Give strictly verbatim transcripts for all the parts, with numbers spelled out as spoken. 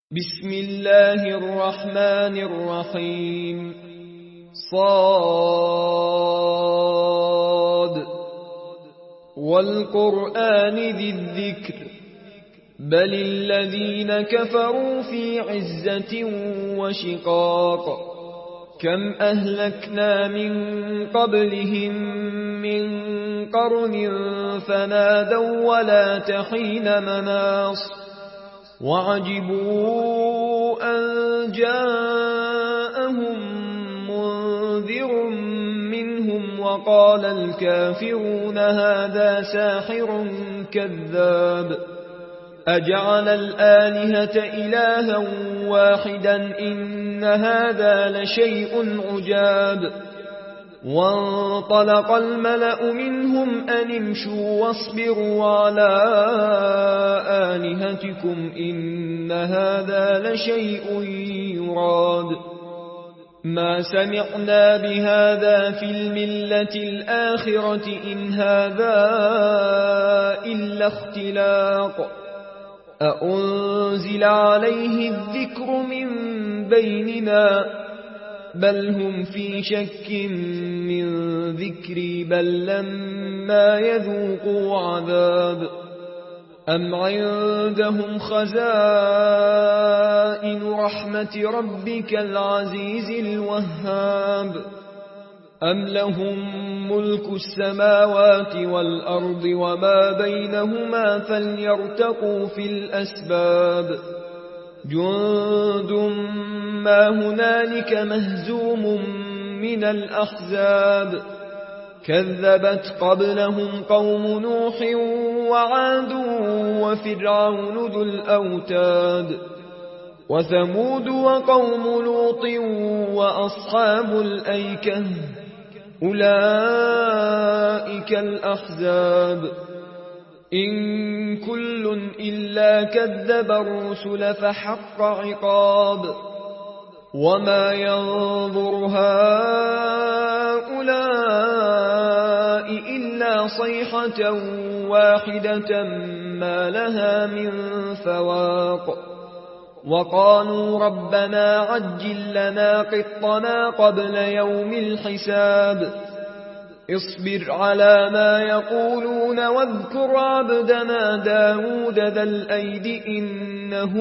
بسم الله الرحمن الرحيم صاد والقرآن ذي الذكر بل الذين كفروا في عزة وشقاق كم أهلكنا من قبلهم من قرن فنادوا ولا تحين مناص وعجبوا أن جاءهم منذر منهم وقال الكافرون هذا ساحر كذاب أجعل الآلهة إلها واحدا إن هذا لشيء عجاب وانطلق الملأ منهم أن امشوا واصبروا على آلهتكم إن هذا لشيء يراد ما سمعنا بهذا في الملة الآخرة إن هذا إلا اختلاق أأنزل عليه الذكر من بيننا بل هم في شك من ذكري بل لما يذوقوا عذاب أم عندهم خزائن رحمة ربك العزيز الوهاب أم لهم ملك السماوات والأرض وما بينهما فليرتقوا في الأسباب جند ما هنالك مهزوم من الأحزاب كذبت قبلهم قوم نوح وعاد وفرعون ذو الأوتاد وثمود وقوم لوط وأصحاب الأيكة أولئك الأحزاب إن كل إلا كذب الرسل فحق عقاب وما ينظر هؤلاء إلا صيحة واحدة ما لها من فواق وقالوا ربنا عجل لنا قطنا قبل يوم الحساب اصبر على ما يقولون واذكر عبدنا داود ذا الأيد إنه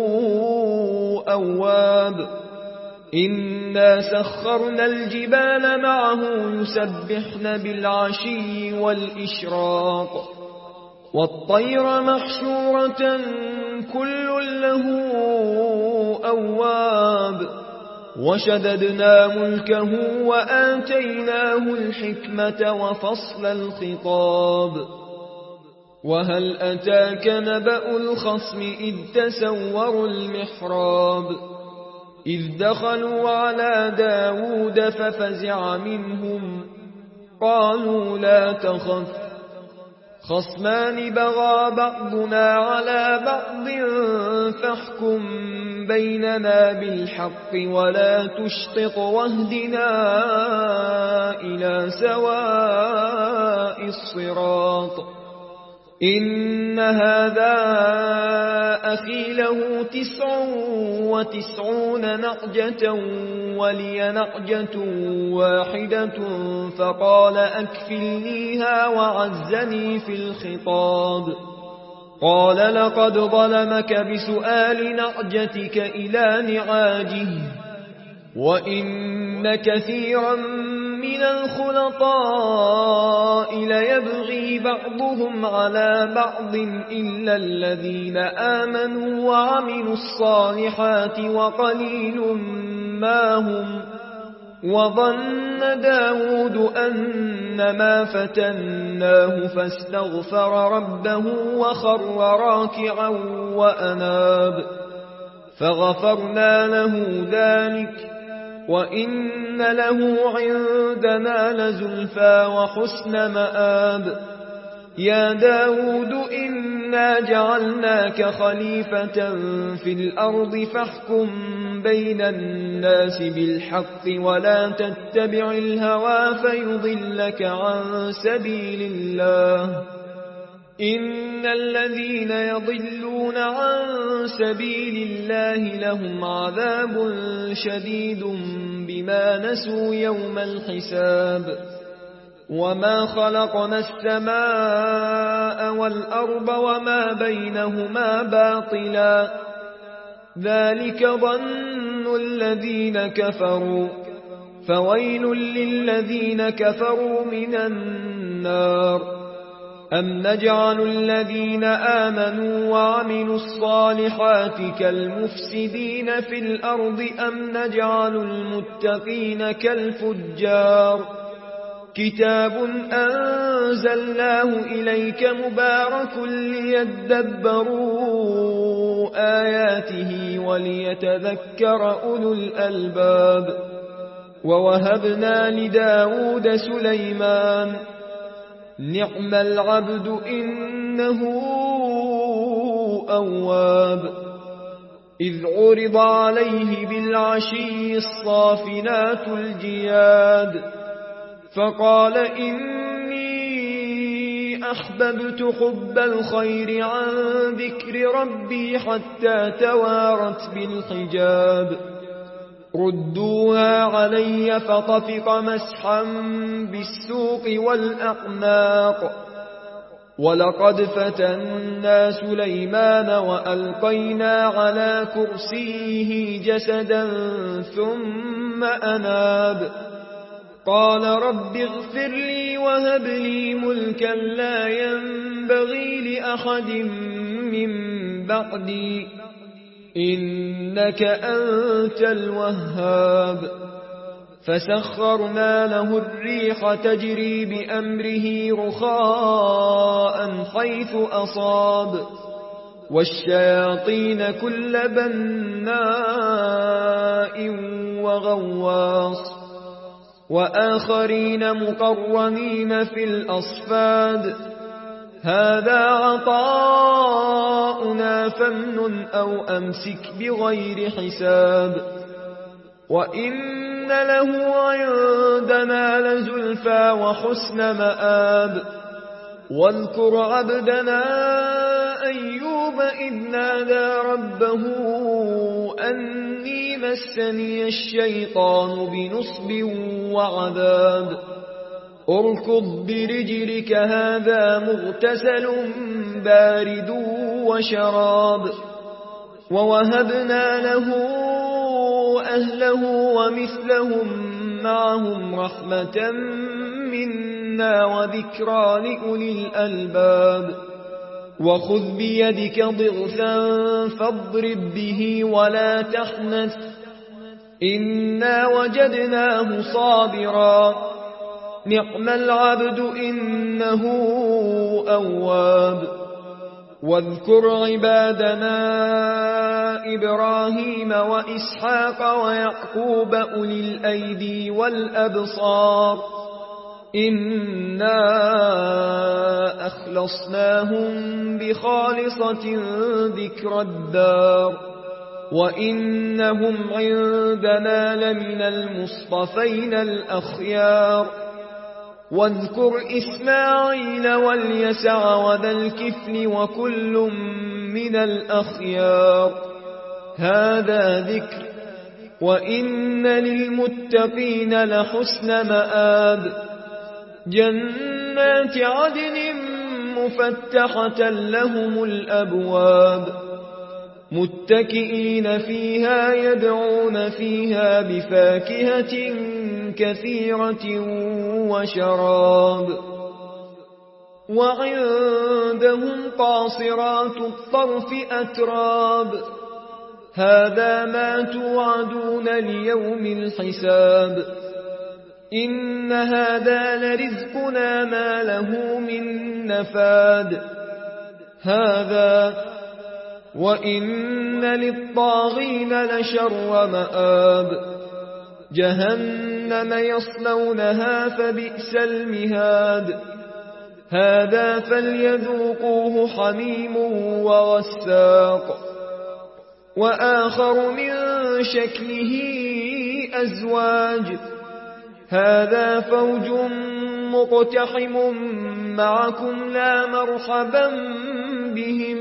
أواب إنا سخرنا الجبال معه يسبحن بالعشي والإشراق والطير محشورة كل له أواب وشددنا ملكه وآتيناه الحكمة وفصل الخطاب وهل أتاك نبأ الخصم إذ تسوروا المحراب إذ دخلوا على داود ففزع منهم قالوا لا تخف خصمان بغى بعضنا على بعض فاحكم بيننا بالحق ولا تشطط واهدنا إلى سواء الصراط إن هذا أخي له تسع وتسعون نعجة ولي نعجة واحدة فقال أكفلنيها وعزني في الخطاب قال لقد ظلمك بسؤال نعجتك إلى نعاجه وإن كثيرا من الخلطاء ليبغي بعضهم على بعض إلا الذين آمنوا وعملوا الصالحات وقليل ما هم وظن داود أنما فتناه فاستغفر ربه وخر راكعا وأناب فغفرنا له ذلك وإن له عندنا لزلفى وحسن مآب يا داود إنا جعلناك خليفة في الأرض فاحكم بين الناس بالحق ولا تتبع الهوى فيضلك عن سبيل الله إن الذين يضلون عن سبيل الله لهم عذاب شديد بما نسوا يوم الحساب وما خلقنا السماء والأرض وما بينهما باطلا ذلك ظن الذين كفروا فويل للذين كفروا من النار أم نجعل الذين آمنوا وعملوا الصالحات كالمفسدين في الأرض أم نجعل المتقين كالفجار كتاب أنزلناه إليك مبارك ليدبروا آياته وليتذكر أولو الألباب ووهبنا لداود سليمان نعم العبد إنه أواب إذ عرض عليه بالعشي الصافنات الجياد فقال إني أحببت حب الخير عن ذكر ربي حتى توارت بالحجاب ردوها علي فطفق مسحا بالسوق والأعناق ولقد فتنا سليمان وألقينا على كرسيه جسدا ثم أناب قال رب اغفر لي وهب لي ملكا لا ينبغي لأحد من بعدي إنك أنت الوهاب فسخرنا له الريح تجري بأمره رخاء حيث أصاب والشياطين كل بناء وغواص وآخرين مقرنين في الأصفاد هذا عطاؤنا فامنن أو أمسك بغير حساب وإن له عندنا لزلفى وحسن مآب واذكر عبدنا أيوب إذ نادى ربه أني مسني الشيطان بنصب وعذاب اركض برجلك هذا مغتسل بارد وشراب ووهبنا له أهله ومثلهم معهم رحمة منا وذكرى لأولي الألباب وخذ بيدك ضغثا فاضرب به ولا تحنث إنا وجدناه صابرا نعم العبد إنه أواب واذكر عبادنا إبراهيم وإسحاق ويعقوب أولي الأيدي والأبصار إنا أخلصناهم بخالصة ذكر الدار وإنهم عندنا لمن المصطفين الأخيار واذكر إسماعيل واليسع وذا الكفل وكل من الأخيار هذا ذكر وإن للمتقين لحسن مآب جنات عدن مفتحة لهم الأبواب متكئين فيها يدعون فيها بفاكهة كثيرة وشراب وعندهم قاصرات الطرف أتراب هذا ما توعدون ليوم الحساب إن هذا لرزقنا ما له من نفاد هذا وإن للطاغين لشر مآب جهنم يصلونها فبئس المهاد هذا فليذوقوه حميم وغساق وآخر من شكله أزواج هذا فوج مقتحم معكم لا مرحبا بهم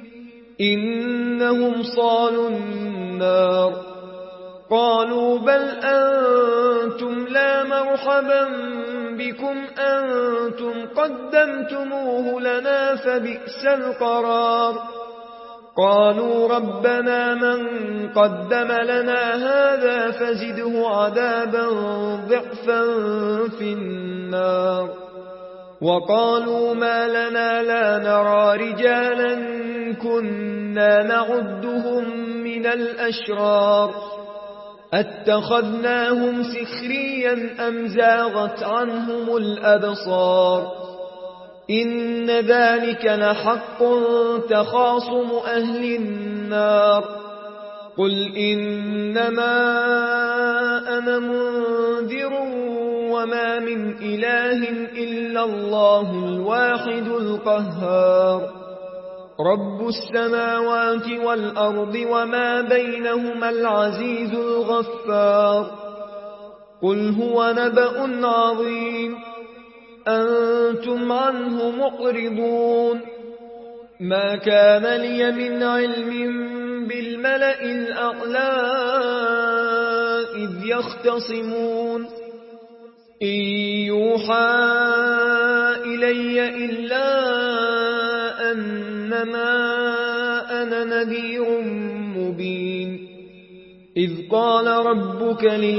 إنهم صالوا النار قالوا بل أنتم لا مرحبا بكم أنتم قدمتموه لنا فبئس القرار قالوا ربنا من قدم لنا هذا فزده عذابا ضعفا في النار وقالوا ما لنا لا نرى رجالا كنا نعدهم من الأشرار اتخذناهم سخريا أم زاغت عنهم الأبصار إن ذلك لحق تخاصم أهل النار قل إنما أنا منذر وما من إله إلا الله الواحد القهار رب السماوات والأرض وما بينهما العزيز الغفار قل هو نبأ عظيم أنتم عنه مقرضون ما كان لي من علم بالملأ الأعلى إذ يختصمون إن يوحى إلي إلا أنما أنا نذير مبين إذ قال ربك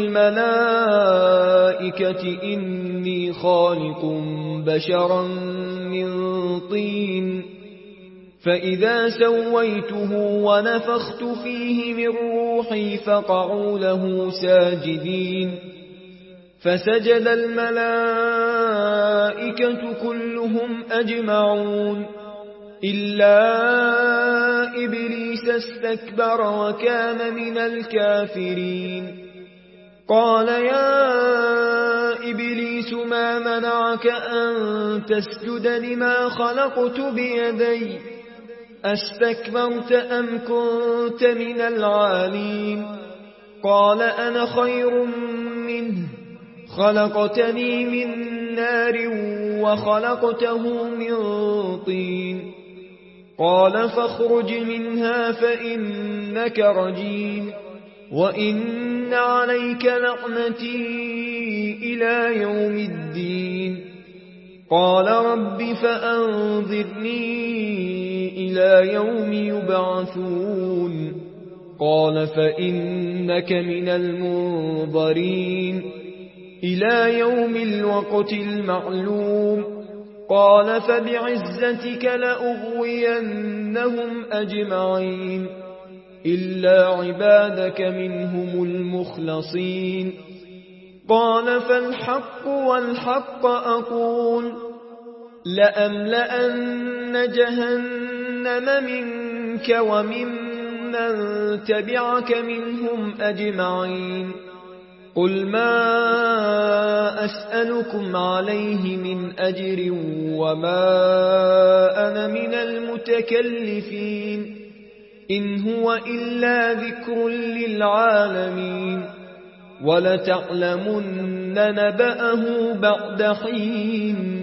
للملائكة إني خالق بشرا من طين فإذا سويته ونفخت فيه من روحي فقعوا له ساجدين فسجد الملائكة كلهم أجمعون إلا إبليس استكبر وكان من الكافرين قال يا إبليس ما منعك أن تسجد لما خلقت بيدي أستكبرت أم كنت من العالين قال أنا خير منه خلقتني من نار وخلقته من طين قال فاخرج منها فإنك رجيم وإن عليك لعنتي إلى يوم الدين قال رب فأنظرني إلى يوم يبعثون قال فإنك من المنظرين إلى يوم الوقت المعلوم قال فبعزتك لأغوينهم أجمعين إلا عبادك منهم المخلصين قال فالحق والحق أقول لأملأن جهنم منك وممن تبعك منهم أجمعين قل ما أسألكم عليه من أجر وما أنا من المتكلفين إن هو إلا ذكر للعالمين ولتعلمن نبأه بعد حين